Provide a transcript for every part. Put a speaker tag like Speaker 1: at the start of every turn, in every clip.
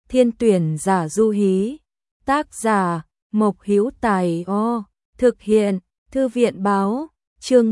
Speaker 1: Thiên tuyển giả Du Hí. Tác giả Mộc Hữu Tài. Thực hiện Thư viện báo. Chương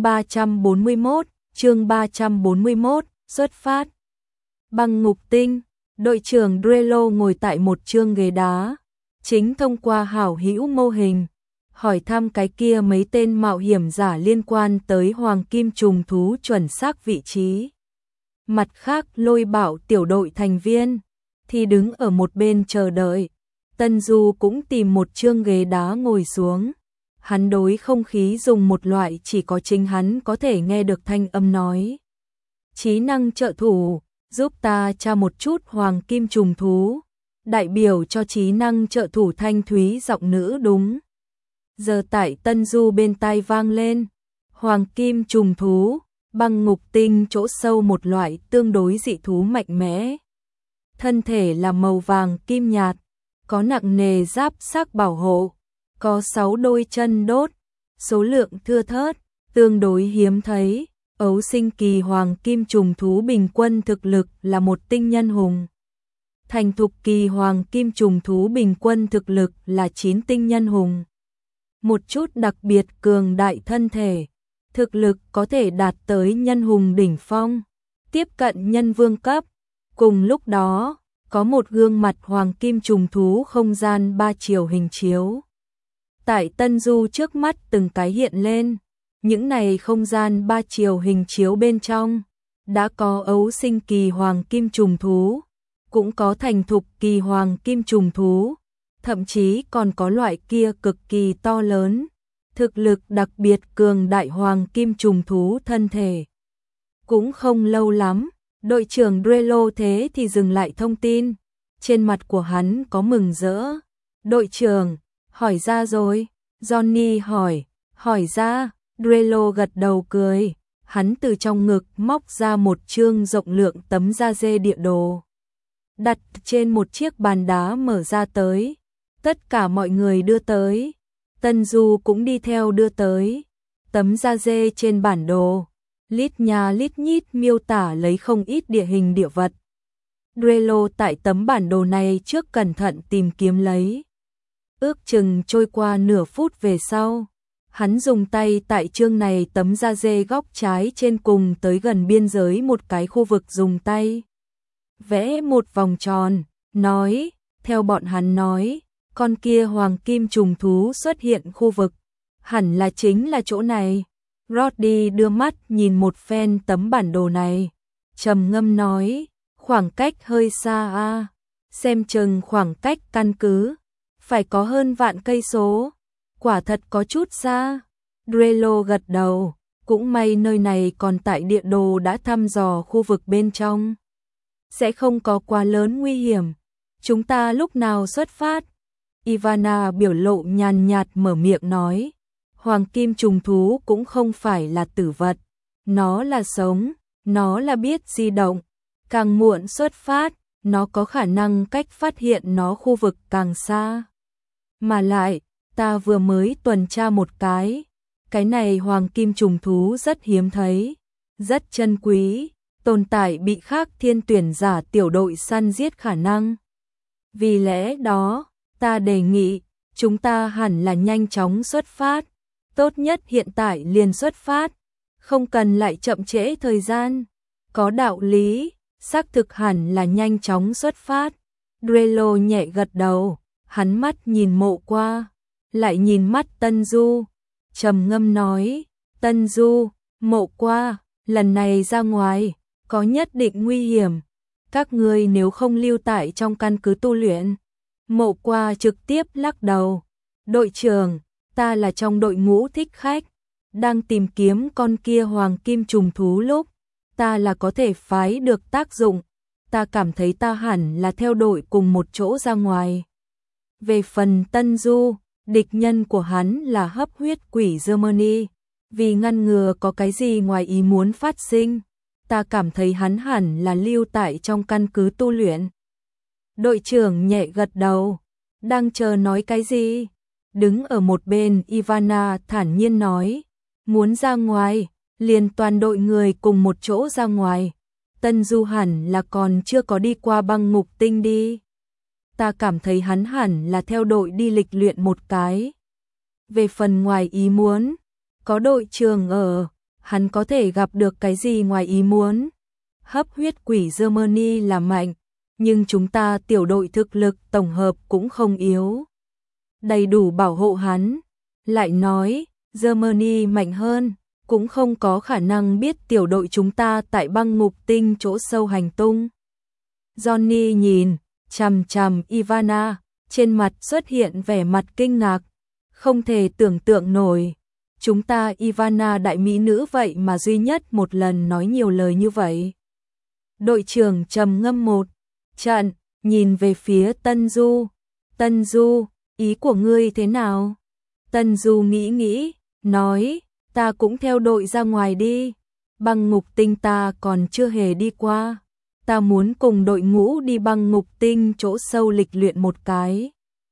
Speaker 1: 341, xuất phát. Băng ngục tinh, đội trưởng Drello ngồi tại một chương ghế đá, chính thông qua hảo hữu mô hình, hỏi thăm cái kia mấy tên mạo hiểm giả liên quan tới hoàng kim trùng thú chuẩn xác vị trí. Mặt khác Lôi Bảo tiểu đội thành viên thì đứng ở một bên chờ đợi. Tân Du cũng tìm một chương ghế đá ngồi xuống. Hắn đối không khí dùng một loại chỉ có chính hắn có thể nghe được thanh âm nói. Trí năng trợ thủ, giúp ta tra một chút hoàng kim trùng thú. Đại biểu cho trí năng trợ thủ thanh thúy giọng nữ đúng. Giờ tại Tân Du bên tai vang lên. Hoàng kim trùng thú, băng ngục tinh chỗ sâu một loại tương đối dị thú mạnh mẽ. Thân thể là màu vàng kim nhạt, có nặng nề giáp xác bảo hộ, có 6 đôi chân đốt, số lượng thưa thớt, tương đối hiếm thấy. Ấu sinh kỳ hoàng kim trùng thú bình quân thực lực là một tinh nhân hùng. Thành thục kỳ hoàng kim trùng thú bình quân thực lực là 9 tinh nhân hùng. Một chút đặc biệt cường đại thân thể, thực lực có thể đạt tới nhân hùng đỉnh phong, tiếp cận nhân vương cấp. Cùng lúc đó, có một gương mặt hoàng kim trùng thú không gian 3 chiều hình chiếu. Tại Tân Du trước mắt từng cái hiện lên, những này không gian 3 chiều hình chiếu bên trong, đã có ấu sinh kỳ hoàng kim trùng thú, cũng có thành thục kỳ hoàng kim trùng thú, thậm chí còn có loại kia cực kỳ to lớn, thực lực đặc biệt cường đại hoàng kim trùng thú thân thể. Cũng không lâu lắm, đội trưởng Drello thế thì dừng lại thông tin, trên mặt của hắn có mừng rỡ. Đội trưởng, hỏi ra rồi, Johnny hỏi ra, Drello gật đầu cười, hắn từ trong ngực móc ra một chương rộng lượng tấm da dê địa đồ. Đặt trên một chiếc bàn đá mở ra tới, tất cả mọi người đưa tới, Tân Du cũng đi theo đưa tới. Tấm da dê trên bản đồ, lít nha lít nhít miêu tả lấy không ít địa hình địa vật. Drello tại tấm bản đồ này trước cẩn thận tìm kiếm lấy. Ước chừng trôi qua nửa phút về sau, hắn dùng tay tại chương này tấm da dê góc trái trên cùng tới gần biên giới một cái khu vực dùng tay. Vẽ một vòng tròn, nói, theo bọn hắn nói, con kia hoàng kim trùng thú xuất hiện khu vực, hẳn là chính là chỗ này. Roddy đưa mắt nhìn một phen tấm bản đồ này, trầm ngâm nói, khoảng cách hơi xa a, xem chừng khoảng cách căn cứ phải có hơn vạn cây số, quả thật có chút xa. Drello gật đầu, cũng may nơi này còn tại địa đồ đã thăm dò khu vực bên trong, sẽ không có quá lớn nguy hiểm. Chúng ta lúc nào xuất phát? Ivana biểu lộ nhàn nhạt mở miệng nói, hoàng kim trùng thú cũng không phải là tử vật, nó là sống, nó là biết di động, càng muộn xuất phát, nó có khả năng cách phát hiện nó khu vực càng xa. Mà lại, ta vừa mới tuần tra một cái này hoàng kim trùng thú rất hiếm thấy, rất chân quý, tồn tại bị khác thiên tuyển giả tiểu đội săn giết khả năng. Vì lẽ đó, ta đề nghị, chúng ta hẳn là nhanh chóng xuất phát, tốt nhất hiện tại liền xuất phát, không cần lại chậm trễ thời gian. Có đạo lý, xác thực hẳn là nhanh chóng xuất phát. Drello nhẹ gật đầu, hắn mắt nhìn Mộ Qua, lại nhìn mắt Tân Du, trầm ngâm nói, Tân Du, Mộ Qua, lần này ra ngoài, có nhất định nguy hiểm, các ngươi nếu không lưu tại trong căn cứ tu luyện. Mộ Qua trực tiếp lắc đầu, đội trưởng, ta là trong đội ngũ thích khách, đang tìm kiếm con kia hoàng kim trùng thú lúc, ta là có thể phái được tác dụng, ta cảm thấy ta hẳn là theo đội cùng một chỗ ra ngoài. Về phần Tân Du, địch nhân của hắn là hấp huyết quỷ Germany, vì ngăn ngừa có cái gì ngoài ý muốn phát sinh, ta cảm thấy hắn hẳn là lưu tại trong căn cứ tu luyện. Đội trưởng nhẹ gật đầu, đang chờ nói cái gì? Đứng ở một bên Ivana thản nhiên nói, muốn ra ngoài, liền toàn đội người cùng một chỗ ra ngoài. Tân Du hẳn là còn chưa có đi qua băng ngục tinh đi. ta cảm thấy hắn hẳn là theo đội đi lịch luyện một cái. Về phần ngoài ý muốn, có đội trưởng ở, hắn có thể gặp được cái gì ngoài ý muốn. Hấp huyết quỷ Germany là mạnh, nhưng chúng ta tiểu đội thực lực tổng hợp cũng không yếu. Đầy đủ bảo hộ hắn. Lại nói, Germany mạnh hơn, cũng không có khả năng biết tiểu đội chúng ta tại băng ngục tinh chỗ sâu hành tung. Johnny nhìn chằm chằm Ivana, trên mặt xuất hiện vẻ mặt kinh ngạc, không thể tưởng tượng nổi. Chúng ta Ivana đại mỹ nữ vậy mà duy nhất một lần nói nhiều lời như vậy. Đội trưởng trầm ngâm một trận, nhìn về phía Tân Du. Tân Du, ý của ngươi thế nào? Tân Du nghĩ, nói, ta cũng theo đội ra ngoài đi. Băng ngục tinh ta còn chưa hề đi qua. Ta muốn cùng đội ngũ đi băng ngục tinh chỗ sâu lịch luyện một cái.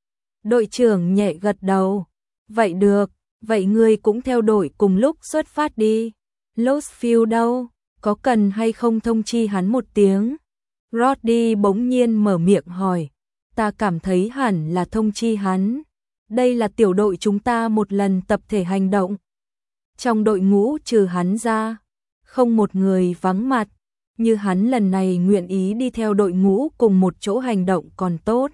Speaker 1: Đội trưởng nhẹ gật đầu. Vậy được, vậy ngươi cũng theo đội cùng lúc xuất phát đi. Lostfield đâu? Có cần hay không thông chi hắn một tiếng? Roddy bỗng nhiên mở miệng hỏi. Ta cảm thấy hẳn là thông chi hắn. Đây là tiểu đội chúng ta một lần tập thể hành động. Trong đội ngũ trừ hắn ra, không một người vắng mặt. Như hắn lần này nguyện ý đi theo đội ngũ cùng một chỗ hành động còn tốt.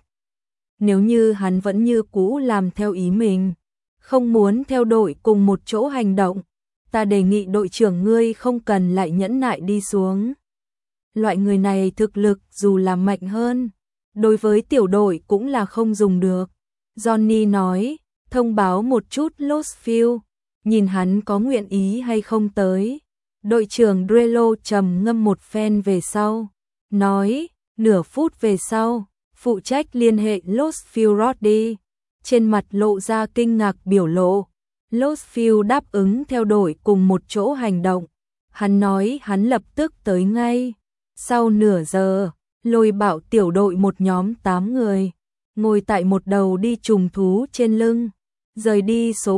Speaker 1: Nếu như hắn vẫn như cũ làm theo ý mình, không muốn theo đội cùng một chỗ hành động, ta đề nghị đội trưởng ngươi không cần lại nhẫn nại đi xuống. Loại người này thực lực dù là mạnh hơn, đối với tiểu đội cũng là không dùng được. Johnny nói, thông báo một chút Lostfield, nhìn hắn có nguyện ý hay không tới. Đội trưởng Drello trầm ngâm một phen về sau, nói, nửa phút về sau, phụ trách liên hệ Lostfield Roddy, trên mặt lộ ra kinh ngạc biểu lộ. Lostfield đáp ứng theo đội cùng một chỗ hành động, hắn nói hắn lập tức tới ngay. Sau nửa giờ, Lôi Bạo tiểu đội một nhóm 8 người, ngồi tại một đầu đi trùng thú trên lưng, rời đi số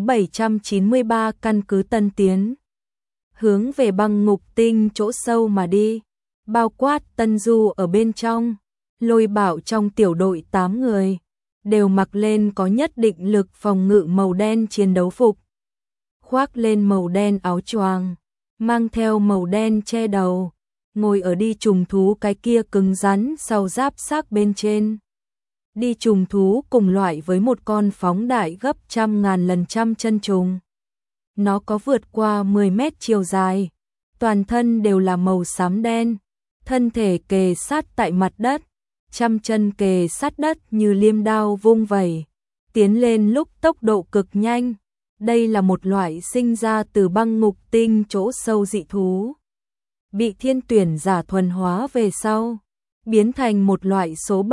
Speaker 1: 793 căn cứ Tân Tiến, hướng về băng ngục tinh chỗ sâu mà đi, bao quát Tân Du ở bên trong. Lôi Bạo trong tiểu đội 8 người, đều mặc lên có nhất định lực phòng ngự màu đen chiến đấu phục, khoác lên màu đen áo choàng, mang theo màu đen che đầu, ngồi ở đi trùng thú cái kia cứng rắn sau giáp xác bên trên. Đi trùng thú cùng loại với một con phóng đại gấp trăm ngàn lần trăm chân trùng. Nó có vượt qua 10 mét chiều dài, toàn thân đều là màu xám đen, thân thể kề sát tại mặt đất, trăm chân kề sát đất như liêm đao vung vẩy, tiến lên lúc tốc độ cực nhanh. Đây là một loại sinh ra từ băng ngục tinh chỗ sâu dị thú, bị thiên tuyển giả thuần hóa về sau, biến thành một loại số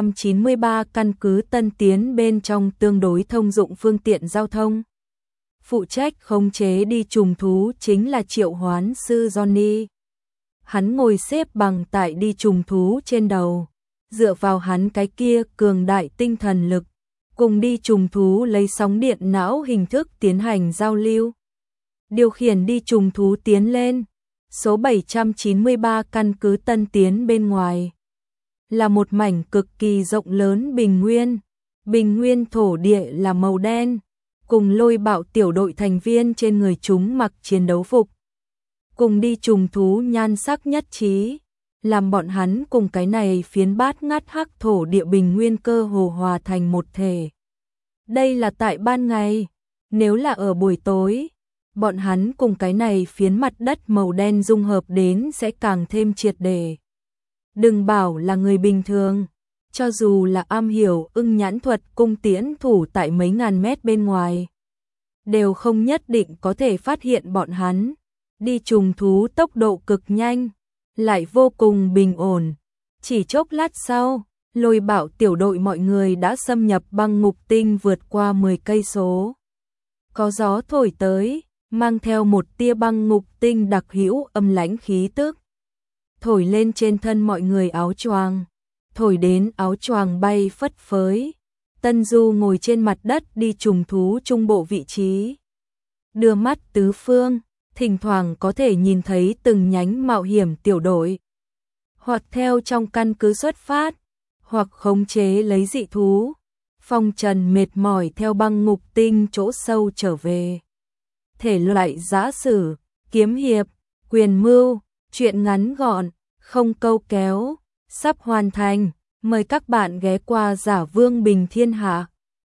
Speaker 1: 793 căn cứ Tân Tiến bên trong tương đối thông dụng phương tiện giao thông. Phụ trách khống chế đi trùng thú chính là triệu hoán sư Johnny. Hắn ngồi xếp bằng tại đi trùng thú trên đầu, dựa vào hắn cái kia cường đại tinh thần lực, cùng đi trùng thú lấy sóng điện não hình thức tiến hành giao lưu. Điều khiển đi trùng thú tiến lên, số 793 căn cứ Tân Tiến bên ngoài là một mảnh cực kỳ rộng lớn bình nguyên thổ địa là màu đen, cùng Lôi Bạo tiểu đội thành viên trên người chúng mặc chiến đấu phục, cùng đi trùng thú nhan sắc nhất trí, làm bọn hắn cùng cái này phiến bát ngát hắc thổ địa bình nguyên cơ hồ hòa thành một thể. Đây là tại ban ngày, nếu là ở buổi tối, bọn hắn cùng cái này phiến mặt đất màu đen dung hợp đến sẽ càng thêm triệt để. Đừng bảo là người bình thường, cho dù là am hiểu ưng nhãn thuật cung tiễn thủ tại mấy ngàn mét bên ngoài, đều không nhất định có thể phát hiện bọn hắn. Đi trùng thú tốc độ cực nhanh, lại vô cùng bình ổn. Chỉ chốc lát sau, Lôi Bạo tiểu đội mọi người đã xâm nhập băng ngục tinh vượt qua 10 cây số. Có gió thổi tới, mang theo một tia băng ngục tinh đặc hữu âm lãnh khí tức, thổi lên trên thân mọi người áo choàng, thổi đến áo choàng bay phất phới. Tân Du ngồi trên mặt đất đi trùng thú trung bộ vị trí, đưa mắt tứ phương, thỉnh thoảng có thể nhìn thấy từng nhánh mạo hiểm tiểu đội, hoặc theo trong căn cứ xuất phát, hoặc khống chế lấy dị thú. Phong Trần mệt mỏi theo băng ngục tinh chỗ sâu trở về. Thể loại giã sử, kiếm hiệp, quyền mưu, truyện ngắn gọn, không câu kéo, sắp hoàn thành. Mời các bạn ghé qua Giả Vương Bình Thiên Hạ.